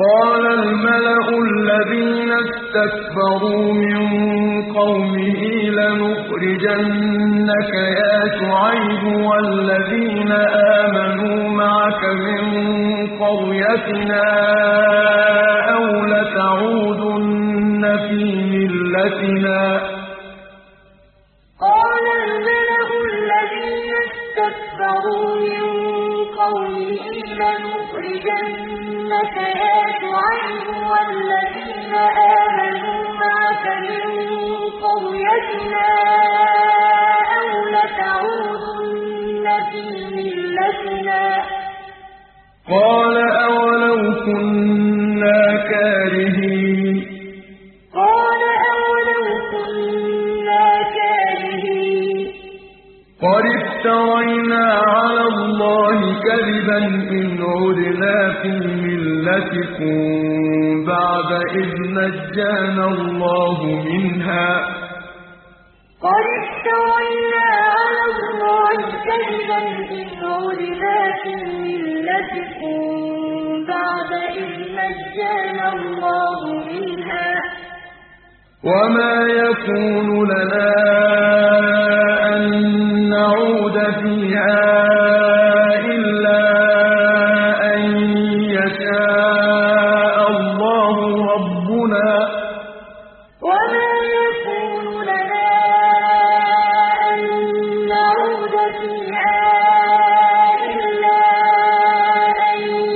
قال الملأ الذين استكبروا من قومه لنخرجنك يا شعيب والذين آمنوا معك من قريتنا أو لتعودن في ملتنا. قال الملأ الذين استكبروا من قومه لنخرجنك يا شعيب والذين آمنوا معك من قريتنا أو لتعودن في ملتنا. قال أولو كنا كارهين. قال أولو كنا كارهين. قد افترينا على الله كذبا إن عدنا في ملتكم بعد إذ نجانا الله منها. قد افترينا على الله كذبا إن عدنا في ملتكم بعد إذ نجانا الله منها. وما يكون لنا أن نعود فيها إلا أن يشاء الله ربنا. وما يكون لنا أن نعود فيها إلا أن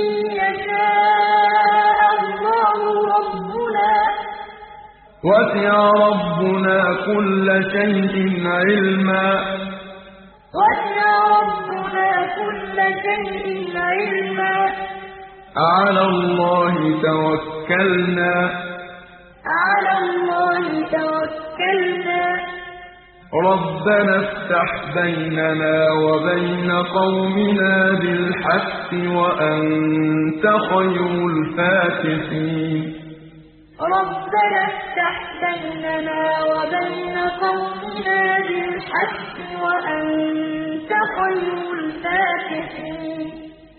يشاء الله ربنا. وسع ربنا كل شيء علما. وسع ربنا كل شيء علما. على الله توكلنا. على الله توكلنا. ربنا افتح بيننا وبين قومنا بالحق وأنت خير الفاتحين. ربنا افتح بيننا وبين قومنا بالحق وأنت خير الفاتحين.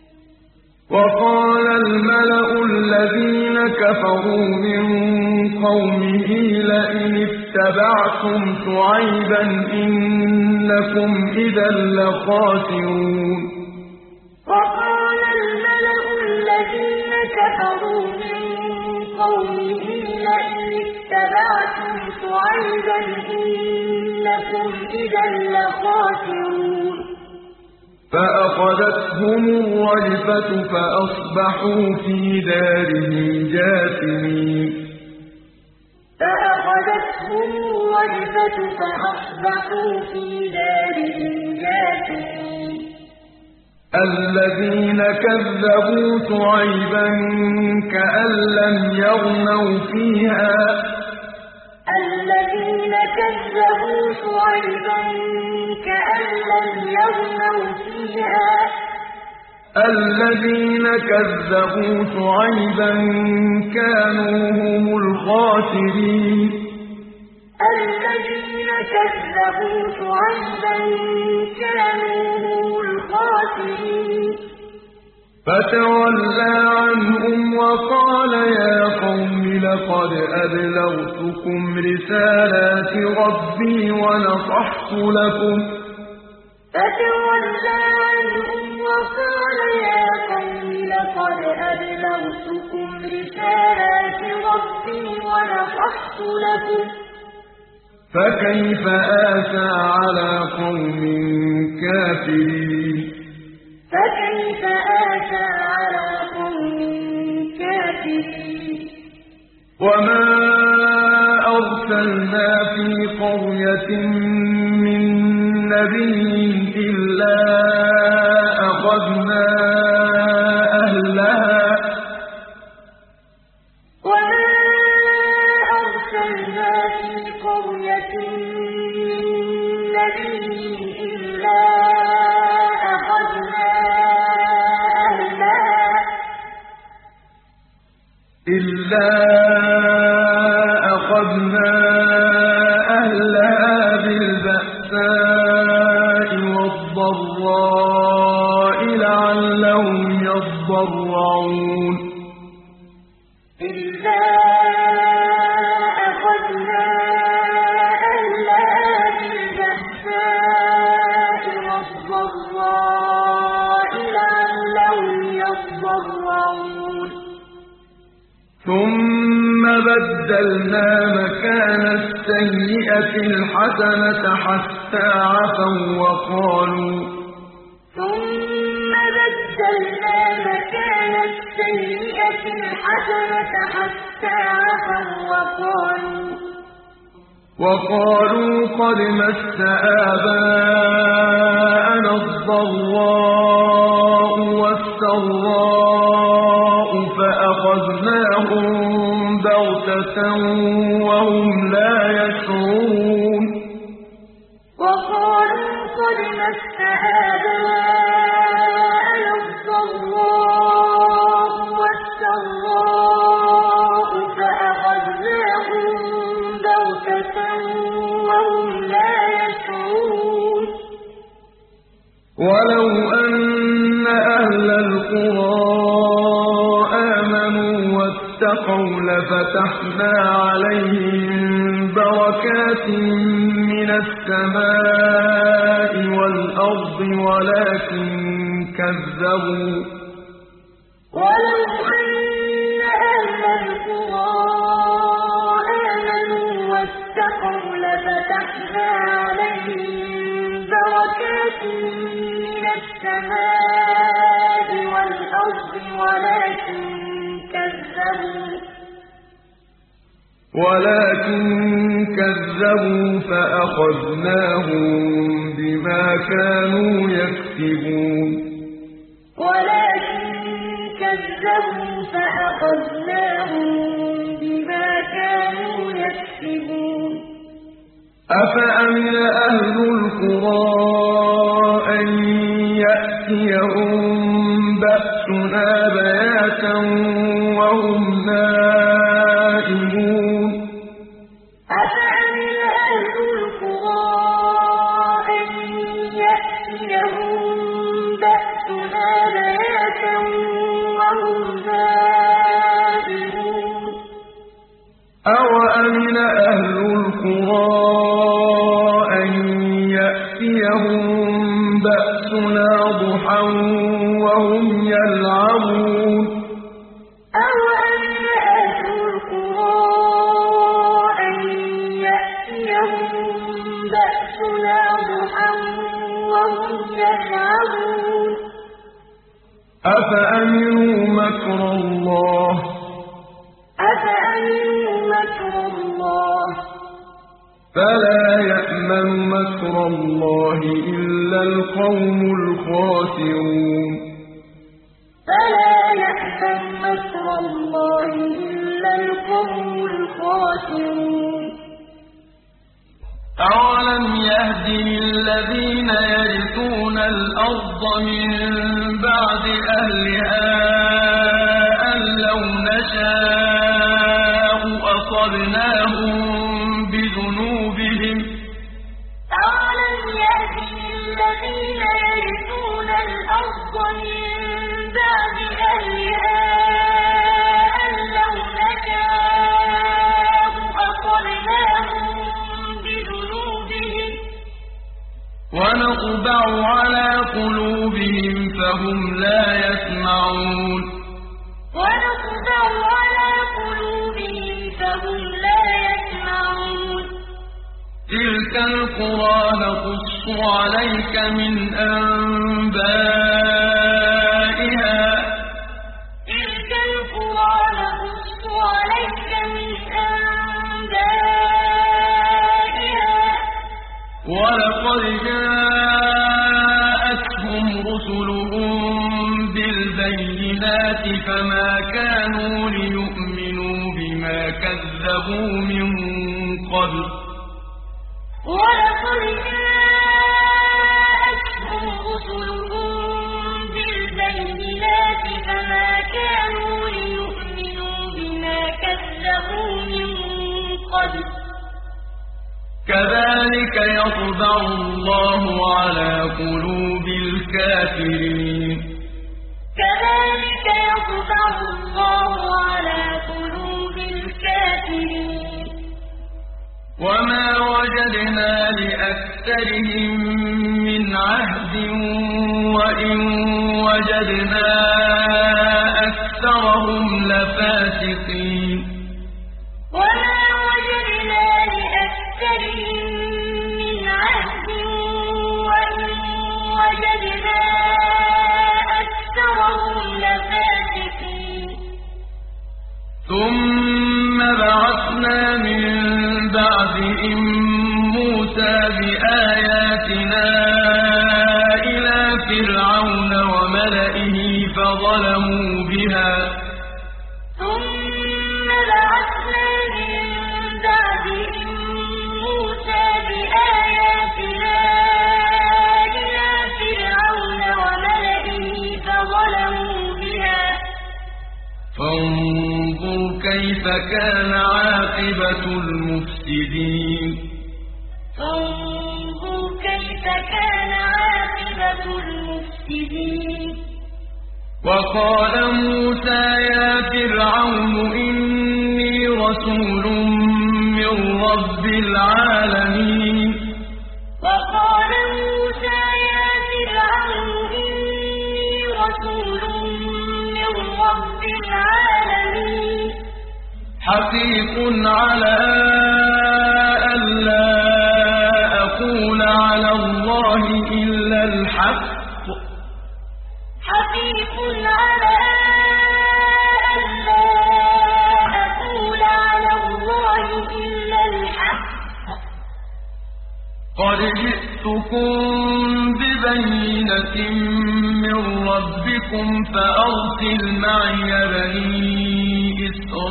وقال الملأ الذين كفروا من قومه لئن اتبعتم شعيبا إنكم إذا لخاسرون. وقال الملأ الذين كفروا من قومه لئن اتبعتم شعيبا إنكم إذا لخاسرون. فأخذتهم الرجفة فأصبحوا في دارهم جاثمين. فأخذتهم الرجفة فأصبحوا في دارهم جاثمين. الذين كذبوا شعيبا كأن لم يغنوا فيها. الذين كذبوا شعيبا كأن لم يغنوا فيها. الذين كذبوا شعيبا كانوا هم الخاسرين. الذين كذبوا شعيبا كانوا هم الخاسرين. فتولى عنهم وقال يا قوم لقد أبلغتكم رسالات ربي ونصحت لكم. فتولى عنهم وقال يا قوم لقد أبلغتكم رسالات ربي ونصحت لكم. فكيف آسى على قوم كافرين. فكيف آسى على قوم كافرين. وما أرسلنا في قرية من نبي إلا أخذنا أهلها. وما أرسلنا في قرية من نبي إلا أخذنا أهلها. إلا أخذنا أهلها بالبأساء والضراء لعلهم يضرعون. إِلَّا أَخَذْنَا أَهْلَهَا بِالْبَأْسَاءِ وَالضَّرَّاءِ لَعَلَّهُمْ يَضَّرَّعُونَ ثُمَّ بَدَّلْنَا مَكَانَ السَّيِّئَةِ الْحَسَنَةَ حَتَّىٰ عَفَوا وَّقَالُوا قَدْ مَسَّ آبَاءَنَا الضَّرَّاءُ وَالسَّرَّاءُ فَأَخَذْنَاهُم بَغْتَةً وَهُمْ لَا يَشْعُرُونَ وَقَالُوا قَدْ مَسَّ آبَاءَنَا الضَّرَّاءُ وَالسَّرَّاءُ فَأَخَذْنَاهُم بَغْتَةً وَهُمْ لَا يَشْعُرُونَ وَلَوْ أَنَّ أَهْلَ الْقُرَىٰ آمَنُوا وَاتَّقَوْا لَفَتَحْنَا عَلَيْهِم بَرَكَاتٍ مِّنَ السَّمَاءِ وَالْأَرْضِ وَلَوْ أَنَّ أَهْلَ الْقُرَىٰ آمَنُوا وَاتَّقَوْا لَفَتَحْنَا عَلَيْهِم بَرَكَاتٍ مِّنَ السَّمَاءِ وَالْأَرْضِ ولكن كذبوا فأخذناهم بما كانوا يكسبون أفأمن أهل القرى أن يأتيهم بأسنا بياتا وهم نائمون أفأمن أهل القرى أن يأتيهم بأسنا بياتا وهم نائمون أوأمن أهل القرى أن يأتيهم بأسنا ضحى وهم يلعبون أوأمن أهل القرى أن يأتيهم بأسنا ضحى وهم يلعبون أفأمنوا مكر الله فلا يأمن مكر الله إلا القوم الخاسرون أولم يهد للذين يرثون الأرض من بعد أهلها أن لو نشاء أصبناهم بذنوبهم أولم يهد للذين يرثون الأرض من بعد أهلها أن لو نشاء أصبناهم بذنوبهم ونطبع على قلوبهم فهم لا يسمعون تلك القرى نقص عليك من أنبائها ولقد جاءتهم رسلهم بالبينات فما كانوا ليؤمنوا بما كذبوا من قبل ولقد جاءتهم رسلهم بالبينات فما كانوا ليؤمنوا بما كذبوا من قبل كذلك يطبع الله على قلوب الكافرين كذلك يطبع الله على قلوب بأكثرهم من عهد وإن وجدنا أكثرهم لفاسقين وما وجدنا لأكثرهم من عهد وإن وجدنا أكثرهم لفاسقين ثم بعثنا من بعدهم موسى بآياتنا إلى فرعون وملئه فظلموا بها ثم بعثنا من بعدهم موسى بآياتنا إلى فرعون وملئه فظلموا بها فانظر كيف كان عاقبة المفسدين فانظر كيف كان عاقبة المفسدين وقال موسى يا فرعون إني رسول من رب العالمين وقال موسى يا فرعون إني رسول من رب العالمين حقيق على ألا أقول على الله إلا الحق حقيق على ألا أقول على الله إلا الحق قد جئتكم ببينة من ربكم فأرسل معي بني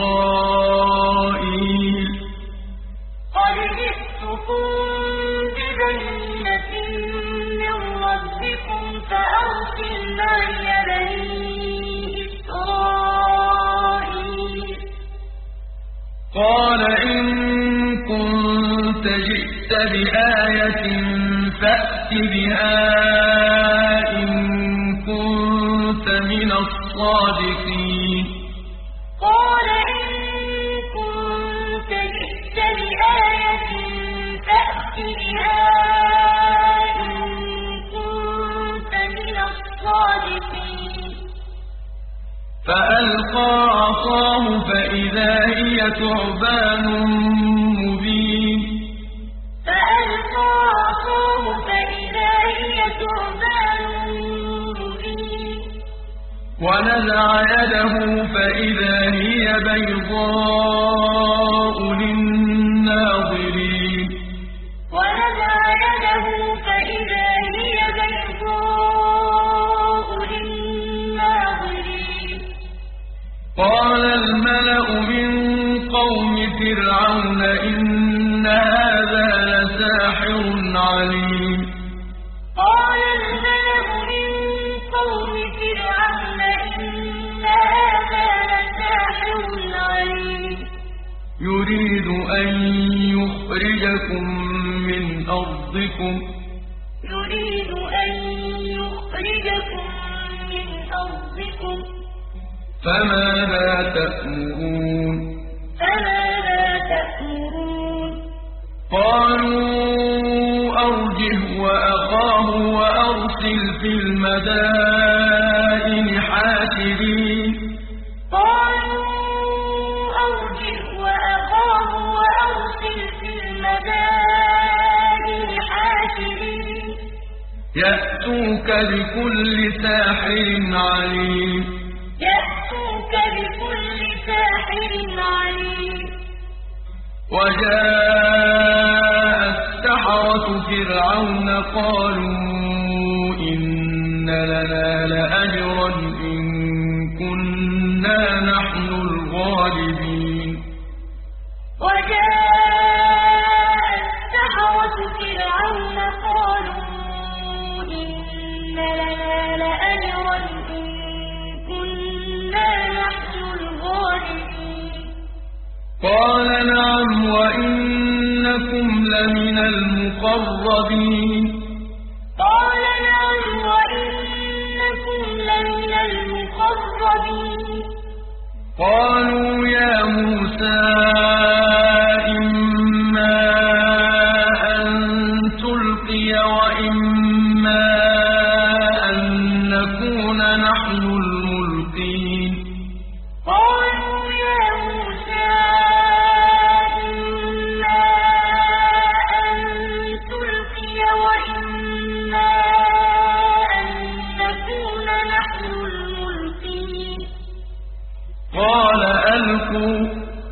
إسرائيل قد جئتكم ببينة من ربكم فأرسل معي بني إسرائيل قال إن كنت جئت بآية فأت بها إن كنت من الصادقين قال إن كنت جئت بآية فأت بها إن كنت من الصادقين فألقى عصاه فإذا هي ثعبان مبين فألقى عصاه فإذا هي ثعبان مبين ونزع يده فإذا هي بيضاء للناظرين ونزع يده فإذا هي بيضاء للناظرين قال الملأ من قوم فرعون إن هذا لساحر عليم قال الملأ من قوم فرعون إن هذا لساحر عليم يريد أن يخرجكم من أرضكم يريد أن يخرجكم من أرضكم فماذا تأمرون فماذا تأمرون قالوا أرجه وأخاه وأرسل في المدائن حاشرين قالوا أرجه وأخاه وأرسل في المدائن حاشرين يأتوك بكل ساحر عليم يأتوك بكل ساحر عليم وجاء السحرة فرعون قالوا إن لنا لأجرا إن كنا نحن الغالبين وجاء السحرة فرعون قالوا إن لنا لأجرا إن كنا نحن الغالبين قال نعم وإنكم لمن المقربين قال نعم وإنكم لمن المقربين قالوا يا موسى إما أن تلقي ألقوا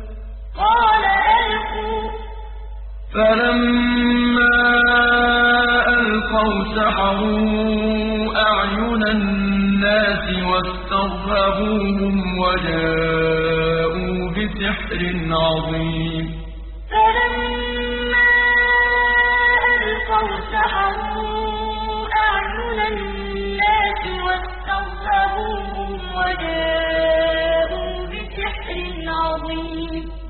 فلما ألقوا سحروا أعين الناس واسترهبوهم وجاءوا بسحر عظيم فلما ألقوا سحروا أعين الناس واسترهبوهم وجاءوا بسحر عظيم